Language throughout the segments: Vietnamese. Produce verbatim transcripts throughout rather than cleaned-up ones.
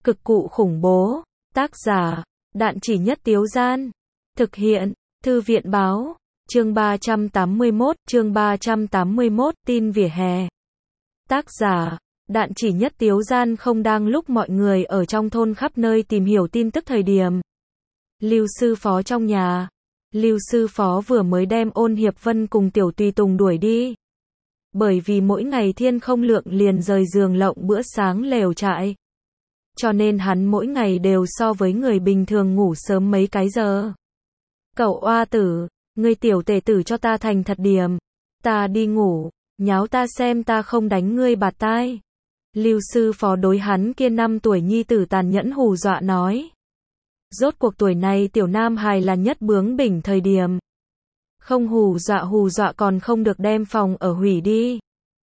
Cực cụ khủng bố. Tác giả, Đạn Chỉ Nhất Tiếu Gian. Thực hiện, Thư viện Báo. Chương ba trăm tám mươi mốt, chương ba trăm tám mươi mốt, tin vỉa hè. Tác giả, Đạn Chỉ Nhất Tiếu Gian. Không đang lúc mọi người ở trong thôn khắp nơi tìm hiểu tin tức thời điểm. Lưu sư phó trong nhà. Lưu sư phó vừa mới đem Ôn Hiệp Vân cùng Tiểu Tùy Tùng đuổi đi. Bởi vì mỗi ngày Thiên Không Lượng liền rời giường lộng bữa sáng lều trại. Cho nên hắn mỗi ngày đều so với người bình thường ngủ sớm mấy cái giờ. Cậu oa tử, ngươi tiểu tể tử cho ta thành thật điểm. Ta đi ngủ, nháo ta xem ta không đánh ngươi bạt tai. Lưu sư phó đối hắn kia năm tuổi nhi tử tàn nhẫn hù dọa nói. Rốt cuộc tuổi này tiểu nam hài là nhất bướng bỉnh thời điểm. Không hù dọa hù dọa còn không được đem phòng ở hủy đi.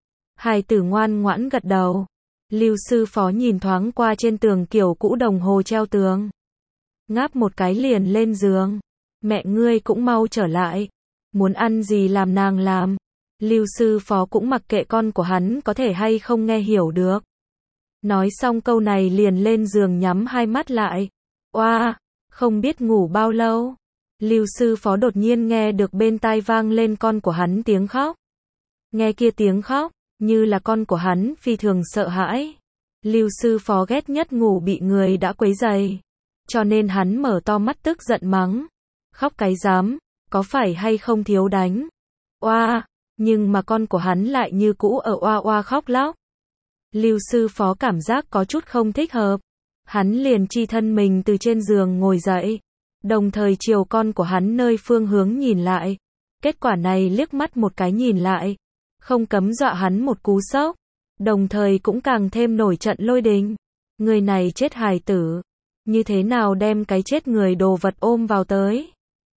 Hài tử ngoan ngoãn gật đầu. Lưu sư phó nhìn thoáng qua trên tường kiểu cũ đồng hồ treo tường. Ngáp một cái liền lên giường. Mẹ ngươi cũng mau trở lại. Muốn ăn gì làm nàng làm. Lưu sư phó cũng mặc kệ con của hắn có thể hay không nghe hiểu được. Nói xong câu này liền lên giường nhắm hai mắt lại. Oa, không biết ngủ bao lâu. Lưu sư phó đột nhiên nghe được bên tai vang lên con của hắn tiếng khóc. Nghe kia tiếng khóc, như là con của hắn phi thường sợ hãi. Lưu sư phó ghét nhất ngủ bị người đã quấy rầy. Cho nên hắn mở to mắt tức giận mắng. Khóc cái dám, có phải hay không thiếu đánh? Oa, nhưng mà con của hắn lại như cũ ở oa oa khóc lóc. Lưu sư phó cảm giác có chút không thích hợp. Hắn liền chi thân mình từ trên giường ngồi dậy. Đồng thời chiều con của hắn nơi phương hướng nhìn lại. Kết quả này liếc mắt một cái nhìn lại. Không cấm dọa hắn một cú sốc. Đồng thời cũng càng thêm nổi trận lôi đình. Người này chết hài tử. Như thế nào đem cái chết người đồ vật ôm vào tới.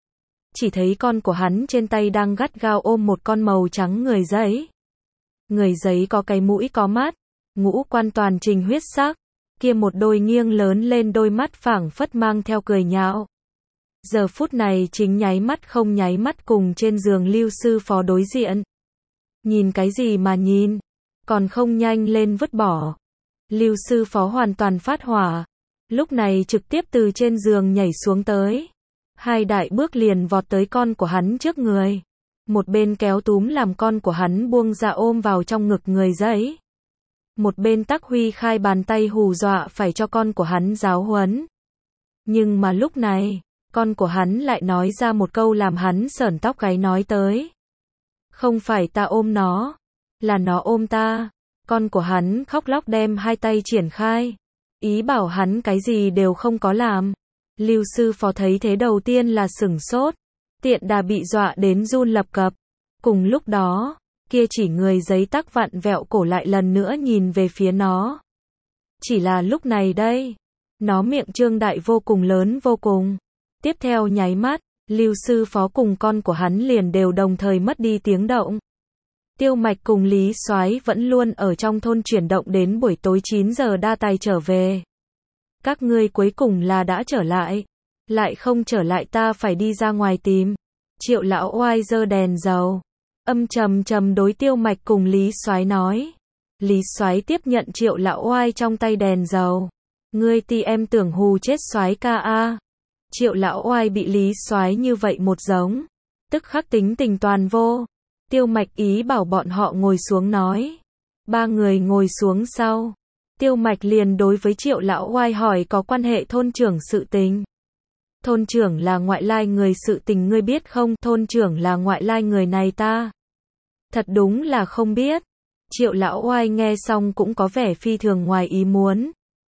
Chỉ thấy con của hắn trên tay đang gắt gao ôm một con màu trắng người giấy. Người giấy có cái mũi có mắt. Ngũ quan toàn trình huyết sắc. Kia một đôi nghiêng lớn lên đôi mắt phảng phất mang theo cười nhạo. Giờ phút này chính nháy mắt không nháy mắt cùng trên giường Lưu sư phó đối diện. Nhìn cái gì mà nhìn, còn không nhanh lên vứt bỏ. Lưu sư phó hoàn toàn phát hỏa, lúc này trực tiếp từ trên giường nhảy xuống tới. Hai đại bước liền vọt tới con của hắn trước người. Một bên kéo túm làm con của hắn buông ra ôm vào trong ngực người giấy. Một bên tắc huy khai bàn tay hù dọa phải cho con của hắn giáo huấn. Nhưng mà lúc này, con của hắn lại nói ra một câu làm hắn sởn tóc gáy nói tới. Không phải ta ôm nó, là nó ôm ta. Con của hắn khóc lóc đem hai tay triển khai. Ý bảo hắn cái gì đều không có làm. Lưu sư phó thấy thế đầu tiên là sửng sốt. Tiện đà bị dọa đến run lập cập. Cùng lúc đó, kia chỉ người giấy tắc vặn vẹo cổ lại lần nữa nhìn về phía nó. Chỉ là lúc này đây, nó miệng trương đại vô cùng lớn vô cùng. Tiếp theo nháy mắt, Lưu sư phó cùng con của hắn liền đều đồng thời mất đi tiếng động. Tiêu Mạch cùng Lý Soái vẫn luôn ở trong thôn chuyển động đến buổi tối chín giờ đa tài trở về. Các ngươi cuối cùng là đã trở lại. Lại không trở lại ta phải đi ra ngoài tìm. Triệu lão oai giơ đèn dầu. Âm trầm trầm đối Tiêu Mạch cùng Lý Soái nói. Lý Soái tiếp nhận Triệu lão oai trong tay đèn dầu. Ngươi ti em tưởng hù chết Soái ca a. Triệu lão oai bị Lý Soái như vậy một giống. Tức khắc tính tình toàn vô. Tiêu Mạch ý bảo bọn họ ngồi xuống nói. Ba người ngồi xuống sau. Tiêu Mạch liền đối với Triệu lão oai hỏi có quan hệ thôn trưởng sự tình. Thôn trưởng là ngoại lai người sự tình ngươi biết không? Thôn trưởng là ngoại lai người này ta. Thật đúng là không biết. Triệu lão oai nghe xong cũng có vẻ phi thường ngoài ý muốn.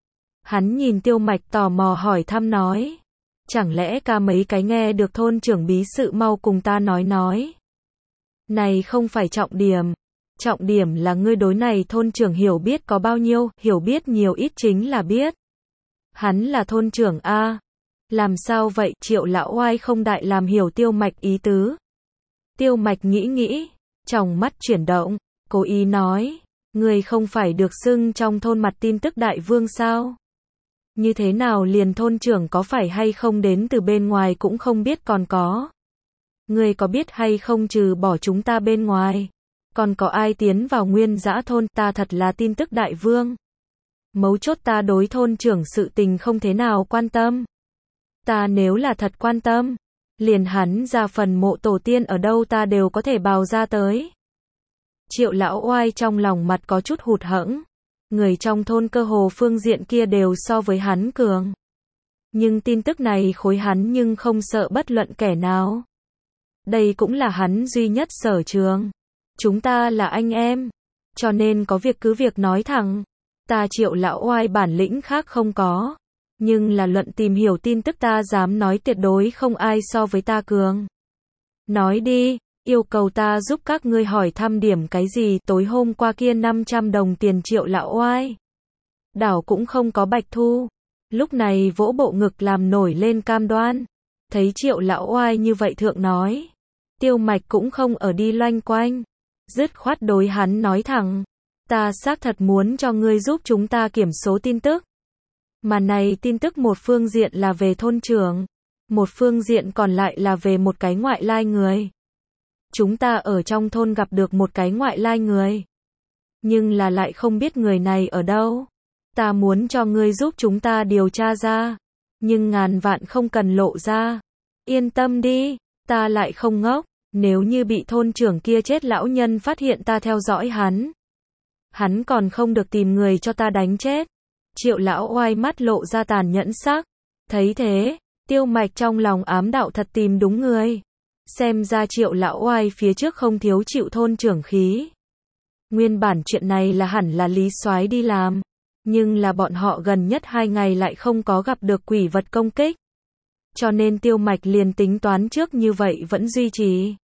Hắn nhìn Tiêu Mạch tò mò hỏi thăm nói. Chẳng lẽ ca mấy cái nghe được thôn trưởng bí sự mau cùng ta nói nói. Này không phải trọng điểm. Trọng điểm là ngươi đối này thôn trưởng hiểu biết có bao nhiêu, hiểu biết nhiều ít chính là biết. Hắn là thôn trưởng A. Làm sao vậy? Triệu lão oai không đại làm hiểu Tiêu Mạch ý tứ. Tiêu Mạch nghĩ nghĩ, tròng mắt chuyển động, cố ý nói. Ngươi không phải được xưng trong thôn mặt tin tức đại vương sao? Như thế nào liền thôn trưởng có phải hay không đến từ bên ngoài cũng không biết còn có. Ngươi có biết hay không trừ bỏ chúng ta bên ngoài. Còn có ai tiến vào Nguyên Dã thôn ta thật là tin tức đại vương. Mấu chốt ta đối thôn trưởng sự tình không thế nào quan tâm. Ta nếu là thật quan tâm, liền hắn ra phần mộ tổ tiên ở đâu ta đều có thể bào ra tới. Triệu lão oai trong lòng mặt có chút hụt hẫng. Người trong thôn cơ hồ phương diện kia đều so với hắn cường. Nhưng tin tức này khối hắn nhưng không sợ bất luận kẻ nào. Đây cũng là hắn duy nhất sở trường. Chúng ta là anh em, cho nên có việc cứ việc nói thẳng. Ta Triệu lão oai bản lĩnh khác không có, nhưng là luận tìm hiểu tin tức ta dám nói tuyệt đối không ai so với ta cường. Nói đi, yêu cầu ta giúp các ngươi hỏi thăm điểm cái gì. Tối hôm qua kia năm trăm đồng tiền Triệu lão oai đảo cũng không có bạch thu. Lúc này vỗ bộ ngực làm nổi lên cam đoan. Thấy Triệu lão oai như vậy thượng nói, Tiêu Mạch cũng không ở đi loanh quanh, dứt khoát đối hắn nói thẳng, ta xác thật muốn cho ngươi giúp chúng ta kiểm số tin tức. Mà này tin tức một phương diện là về thôn trưởng, một phương diện còn lại là về một cái ngoại lai người. Chúng ta ở trong thôn gặp được một cái ngoại lai người, nhưng là lại không biết người này ở đâu. Ta muốn cho ngươi giúp chúng ta điều tra ra, nhưng ngàn vạn không cần lộ ra. Yên tâm đi, ta lại không ngốc, nếu như bị thôn trưởng kia chết lão nhân phát hiện ta theo dõi hắn, hắn còn không được tìm người cho ta đánh chết. Triệu lão oai mắt lộ ra tàn nhẫn sắc. Thấy thế, Tiêu Mạch trong lòng ám đạo thật tìm đúng người. Xem ra Triệu lão oai phía trước không thiếu chịu thôn trưởng khí. Nguyên bản chuyện này là hẳn là Lý Soái đi làm, nhưng là bọn họ gần nhất hai ngày lại không có gặp được quỷ vật công kích. Cho nên Tiêu Mạch liền tính toán trước như vậy vẫn duy trì.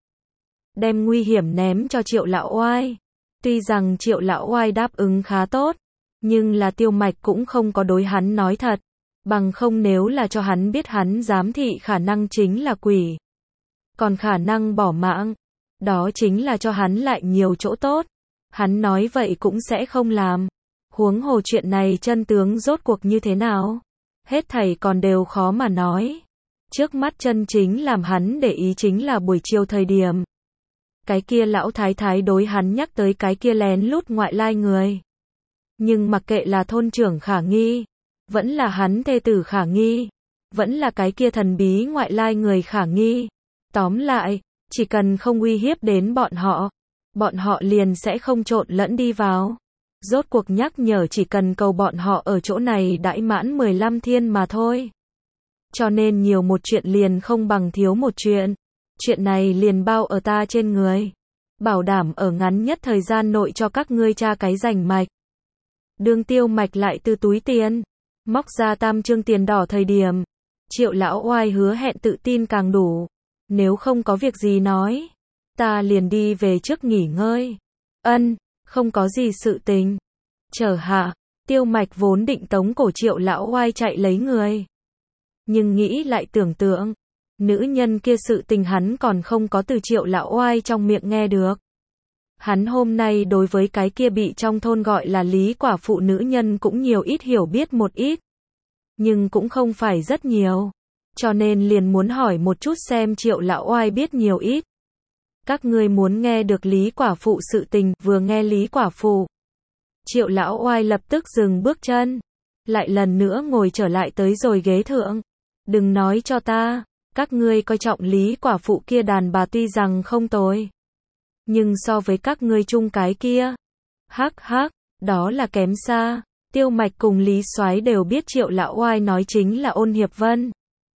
Đem nguy hiểm ném cho Triệu lão oai. Tuy rằng Triệu lão oai đáp ứng khá tốt, nhưng là Tiêu Mạch cũng không có đối hắn nói thật. Bằng không nếu là cho hắn biết hắn giám thị khả năng chính là quỷ, còn khả năng bỏ mạng, đó chính là cho hắn lại nhiều chỗ tốt. Hắn nói vậy cũng sẽ không làm. Huống hồ chuyện này chân tướng rốt cuộc như thế nào, hết thảy còn đều khó mà nói. Trước mắt chân chính làm hắn để ý chính là buổi chiều thời điểm, cái kia lão thái thái đối hắn nhắc tới cái kia lén lút ngoại lai người. Nhưng mặc kệ là thôn trưởng khả nghi, vẫn là hắn thê tử khả nghi, vẫn là cái kia thần bí ngoại lai người khả nghi, tóm lại, chỉ cần không uy hiếp đến bọn họ, bọn họ liền sẽ không trộn lẫn đi vào. Rốt cuộc nhắc nhở chỉ cần cầu bọn họ ở chỗ này đãi mãn mười lăm thiên mà thôi. Cho nên nhiều một chuyện liền không bằng thiếu một chuyện. Chuyện này liền bao ở ta trên người. Bảo đảm ở ngắn nhất thời gian nội cho các ngươi tra cái rành mạch. Đương Tiêu Mạch lại từ túi tiền móc ra tam trương tiền đỏ thời điểm, Triệu lão oai hứa hẹn tự tin càng đủ. Nếu không có việc gì nói, ta liền đi về trước nghỉ ngơi. Ân, không có gì sự tình. Chờ hạ, Tiêu Mạch vốn định tống cổ Triệu lão oai chạy lấy người. Nhưng nghĩ lại tưởng tượng, nữ nhân kia sự tình hắn còn không có từ Triệu lão oai trong miệng nghe được. Hắn hôm nay đối với cái kia bị trong thôn gọi là Lý quả phụ nữ nhân cũng nhiều ít hiểu biết một ít. Nhưng cũng không phải rất nhiều. Cho nên liền muốn hỏi một chút xem Triệu lão oai biết nhiều ít. Các ngươi muốn nghe được Lý quả phụ sự tình, vừa nghe Lý quả phụ, Triệu lão oai lập tức dừng bước chân, lại lần nữa ngồi trở lại tới rồi ghế thượng. Đừng nói cho ta, các ngươi coi trọng Lý quả phụ kia đàn bà tuy rằng không tồi, nhưng so với các ngươi chung cái kia, hắc hắc, đó là kém xa. Tiêu Mạch cùng Lý Soái đều biết Triệu lão oai nói chính là Ôn Hiệp Vân.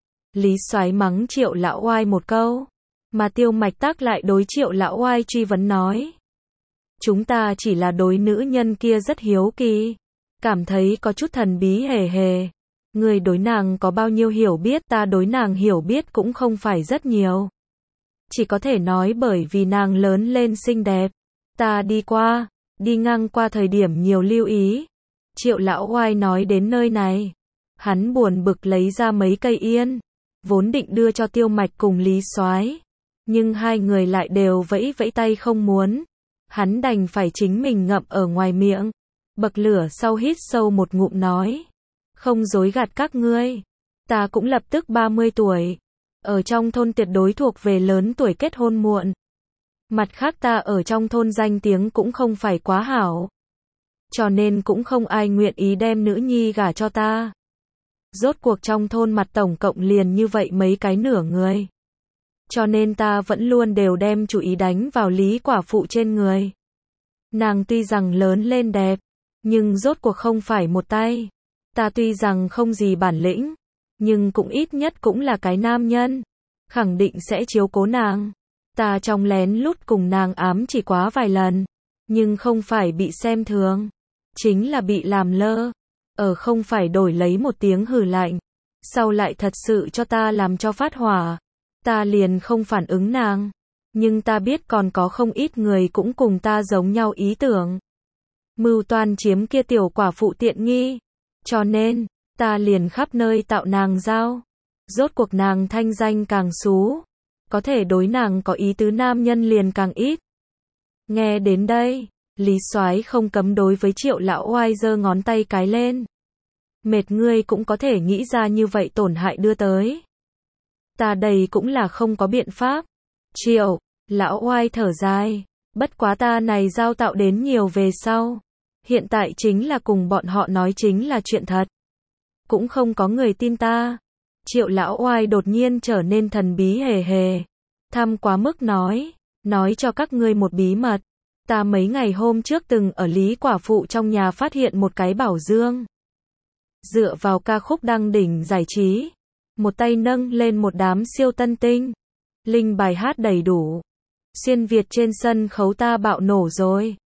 Lý Soái mắng Triệu lão oai một câu, mà Tiêu Mạch tác lại đối Triệu lão oai truy vấn nói, chúng ta chỉ là đối nữ nhân kia rất hiếu kỳ, cảm thấy có chút thần bí hề hề. Người đối nàng có bao nhiêu hiểu biết? Ta đối nàng hiểu biết cũng không phải rất nhiều, chỉ có thể nói bởi vì nàng lớn lên xinh đẹp, ta đi qua, đi ngang qua thời điểm nhiều lưu ý. Triệu lão oai nói đến nơi này, hắn buồn bực lấy ra mấy cây yên, vốn định đưa cho Tiêu Mạch cùng Lý Soái, nhưng hai người lại đều vẫy vẫy tay không muốn. Hắn đành phải chính mình ngậm ở ngoài miệng, bậc lửa sau hít sâu một ngụm nói, không dối gạt các ngươi, ta cũng lập tức ba mươi tuổi, ở trong thôn tuyệt đối thuộc về lớn tuổi kết hôn muộn. Mặt khác ta ở trong thôn danh tiếng cũng không phải quá hảo. cho nên cũng không ai nguyện ý đem nữ nhi gả cho ta. Rốt cuộc trong thôn mặt tổng cộng liền như vậy mấy cái nửa người. Cho nên ta vẫn luôn đều đem chủ ý đánh vào Lý quả phụ trên người. Nàng tuy rằng lớn lên đẹp, nhưng rốt cuộc không phải một tay. Ta tuy rằng không gì bản lĩnh, nhưng cũng ít nhất cũng là cái nam nhân, khẳng định sẽ chiếu cố nàng. Ta trong lén lút cùng nàng ám chỉ quá vài lần, nhưng không phải bị xem thường, chính là bị làm lơ. Ở không phải đổi lấy một tiếng hừ lạnh, sau lại thật sự cho ta làm cho phát hỏa, ta liền không phản ứng nàng. Nhưng ta biết còn có không ít người cũng cùng ta giống nhau ý tưởng. Mưu toan chiếm kia tiểu quả phụ tiện nghi. Cho nên, ta liền khắp nơi tạo nàng giao. Rốt cuộc nàng thanh danh càng xú, có thể đối nàng có ý tứ nam nhân liền càng ít. Nghe đến đây, Lý Soái không cấm đối với Triệu lão oai giơ ngón tay cái lên. Mệt ngươi cũng có thể nghĩ ra như vậy tổn hại đưa tới. Ta đây cũng là không có biện pháp. Triệu, lão oai thở dài, bất quá ta này giao tạo đến nhiều về sau. Hiện tại chính là cùng bọn họ nói chính là chuyện thật. Cũng không có người tin ta. Triệu lão oai đột nhiên trở nên thần bí hề hề. Thăm quá mức nói, nói cho các ngươi một bí mật. Ta mấy ngày hôm trước từng ở Lý quả phụ trong nhà phát hiện một cái bảo dương. Dựa vào ca khúc đăng đỉnh giải trí, một tay nâng lên một đám siêu tân tinh. Linh bài hát đầy đủ. Xuyên Việt trên sân khấu ta bạo nổ rồi.